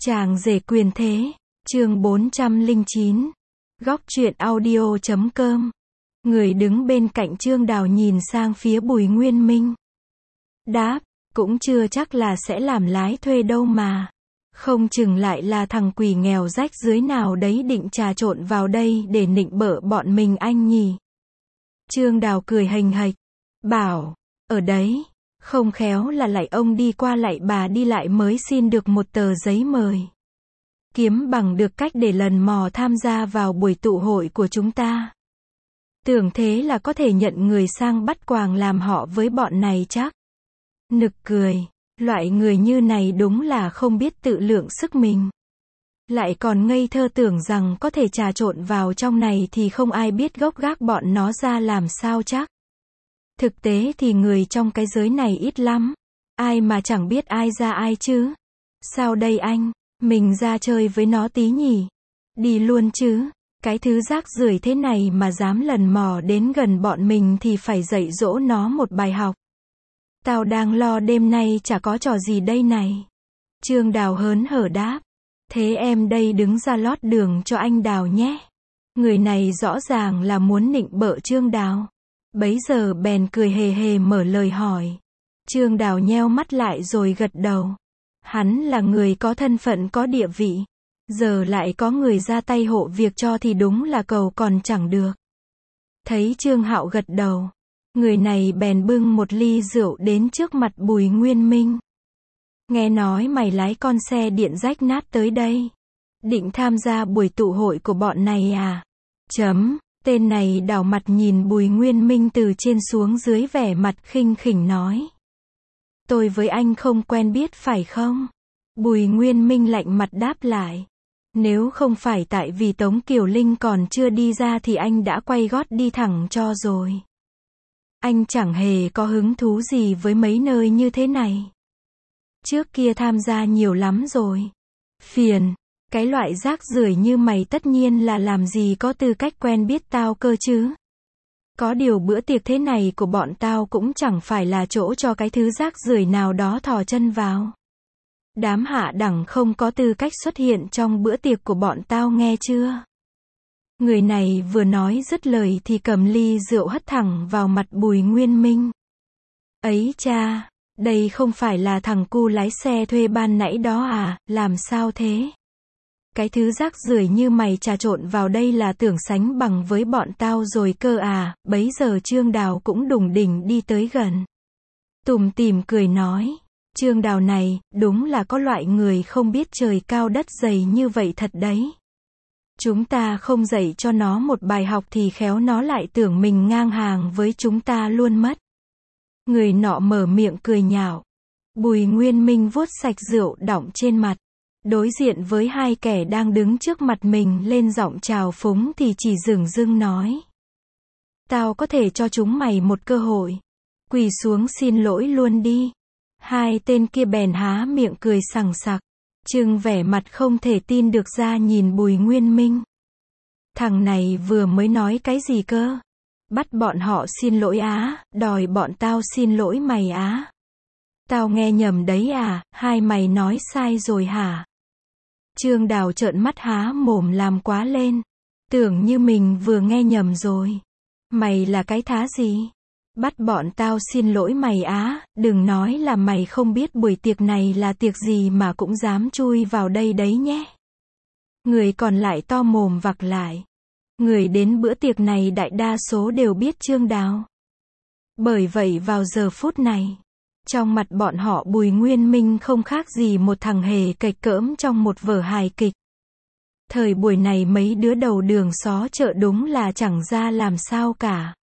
Chàng rể quyền thế, chương 409. Góc truyện audio.com. Người đứng bên cạnh Trương Đào nhìn sang phía Bùi Nguyên Minh. Đáp, cũng chưa chắc là sẽ làm lái thuê đâu mà. Không chừng lại là thằng quỷ nghèo rách dưới nào đấy định trà trộn vào đây để nịnh bợ bọn mình anh nhỉ. Trương Đào cười hềnh hạch, bảo, ở đấy, không khéo là lại ông đi qua lại bà đi lại mới xin được một tờ giấy mời. Kiếm bằng được cách để lần mò tham gia vào buổi tụ hội của chúng ta. Tưởng thế là có thể nhận người sang bắt quàng làm họ với bọn này chắc. Nực cười, loại người như này đúng là không biết tự lượng sức mình. Lại còn ngây thơ tưởng rằng có thể trà trộn vào trong này thì không ai biết gốc gác bọn nó ra làm sao chắc. Thực tế thì người trong cái giới này ít lắm. Ai mà chẳng biết ai ra ai chứ. Sao đây anh, mình ra chơi với nó tí nhỉ? Đi luôn chứ, cái thứ rác rưởi thế này mà dám lần mò đến gần bọn mình thì phải dạy dỗ nó một bài học. Tao đang lo đêm nay chả có trò gì đây này. Trương Đào hớn hở đáp. Thế em đây đứng ra lót đường cho anh Đào nhé. Người này rõ ràng là muốn nịnh bợ Trương Đào. Bấy giờ bèn cười hề hề mở lời hỏi. Trương Đào nheo mắt lại rồi gật đầu. Hắn là người có thân phận có địa vị. Giờ lại có người ra tay hộ việc cho thì đúng là cầu còn chẳng được. Thấy Trương Hạo gật đầu. Người này bèn bưng một ly rượu đến trước mặt Bùi Nguyên Minh. Nghe nói mày lái con xe điện rách nát tới đây. Định tham gia buổi tụ hội của bọn này à? Tên này đảo mặt nhìn Bùi Nguyên Minh từ trên xuống dưới vẻ mặt khinh khỉnh nói. Tôi với anh không quen biết phải không? Bùi Nguyên Minh lạnh mặt đáp lại. Nếu không phải tại vì Tống Kiều Linh còn chưa đi ra thì anh đã quay gót đi thẳng cho rồi. Anh chẳng hề có hứng thú gì với mấy nơi như thế này. Trước kia tham gia nhiều lắm rồi. Phiền, cái loại rác rưởi như mày tất nhiên là làm gì có tư cách quen biết tao cơ chứ. Có điều bữa tiệc thế này của bọn tao cũng chẳng phải là chỗ cho cái thứ rác rưởi nào đó thò chân vào. Đám hạ đẳng không có tư cách xuất hiện trong bữa tiệc của bọn tao nghe chưa? Người này vừa nói dứt lời thì cầm ly rượu hất thẳng vào mặt Bùi Nguyên Minh. Ấy cha, đây không phải là thằng cu lái xe thuê ban nãy đó à, làm sao thế? Cái thứ rác rưởi như mày trà trộn vào đây là tưởng sánh bằng với bọn tao rồi cơ à? Bấy giờ Trương Đào cũng đùng đỉnh đi tới gần. Tủm tỉm cười nói. Trương Đào này, đúng là có loại người không biết trời cao đất dày như vậy thật đấy. Chúng ta không dạy cho nó một bài học thì khéo nó lại tưởng mình ngang hàng với chúng ta luôn mất. Người nọ mở miệng cười nhạo. Bùi Nguyên Minh vuốt sạch rượu đọng trên mặt. Đối diện với hai kẻ đang đứng trước mặt mình lên giọng chào phúng thì chỉ dửng dưng nói. Tao có thể cho chúng mày một cơ hội. Quỳ xuống xin lỗi luôn đi. Hai tên kia bèn há miệng cười sằng sặc. Trưng vẻ mặt không thể tin được ra nhìn Bùi Nguyên Minh. Thằng này vừa mới nói cái gì cơ? Bắt bọn họ xin lỗi á, đòi bọn tao xin lỗi mày á. Tao nghe nhầm đấy à, hai mày nói sai rồi hả? Trương Đào trợn mắt há mồm làm quá lên. Tưởng như mình vừa nghe nhầm rồi. Mày là cái thá gì? Bắt bọn tao xin lỗi mày á, đừng nói là mày không biết buổi tiệc này là tiệc gì mà cũng dám chui vào đây đấy nhé. Người còn lại to mồm vặc lại. Người đến bữa tiệc này đại đa số đều biết Trương Đào. Bởi vậy vào giờ phút này, trong mặt bọn họ Bùi Nguyên Minh không khác gì một thằng hề kịch cỡm trong một vở hài kịch. Thời buổi này mấy đứa đầu đường xó chợ đúng là chẳng ra làm sao cả.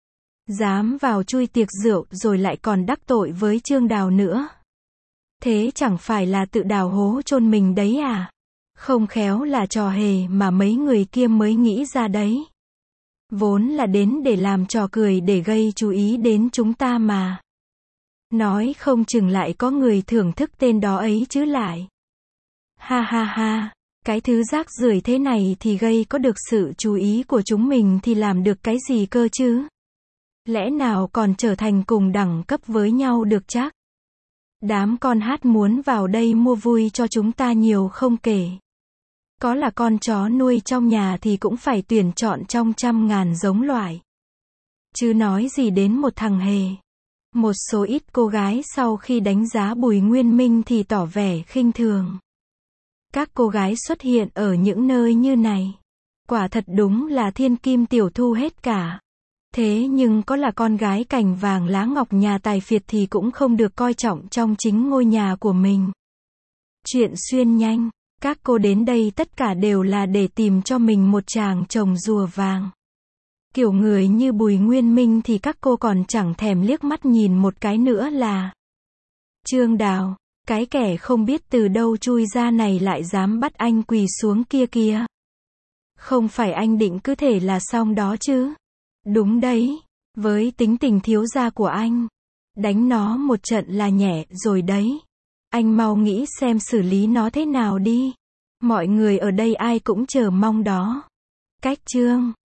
Dám vào chui tiệc rượu rồi lại còn đắc tội với Trương Đào nữa. Thế chẳng phải là tự đào hố chôn mình đấy à? Không khéo là trò hề mà mấy người kia mới nghĩ ra đấy. Vốn là đến để làm trò cười để gây chú ý đến chúng ta mà. Nói không chừng lại có người thưởng thức tên đó ấy chứ lại. Ha ha ha, cái thứ rác rưởi thế này thì gây có được sự chú ý của chúng mình thì làm được cái gì cơ chứ? Lẽ nào còn trở thành cùng đẳng cấp với nhau được chắc? Đám con hát muốn vào đây mua vui cho chúng ta nhiều không kể. Có là con chó nuôi trong nhà thì cũng phải tuyển chọn trong trăm ngàn giống loại. Chứ nói gì đến một thằng hề. Một số ít cô gái sau khi đánh giá Bùi Nguyên Minh thì tỏ vẻ khinh thường. Các cô gái xuất hiện ở những nơi như này. Quả thật đúng là thiên kim tiểu thu hết cả. Thế nhưng có là con gái cành vàng lá ngọc nhà tài phiệt thì cũng không được coi trọng trong chính ngôi nhà của mình. Chuyện xuyên nhanh. Các cô đến đây tất cả đều là để tìm cho mình một chàng chồng rùa vàng. Kiểu người như Bùi Nguyên Minh thì các cô còn chẳng thèm liếc mắt nhìn một cái nữa là. Trương Đào, cái kẻ không biết từ đâu chui ra này lại dám bắt anh quỳ xuống kia kìa. Không phải anh định cứ thể là xong đó chứ. Đúng đấy, với tính tình thiếu gia của anh. Đánh nó một trận là nhẹ rồi đấy. Anh mau nghĩ xem xử lý nó thế nào đi. Mọi người ở đây ai cũng chờ mong đó. Cách chương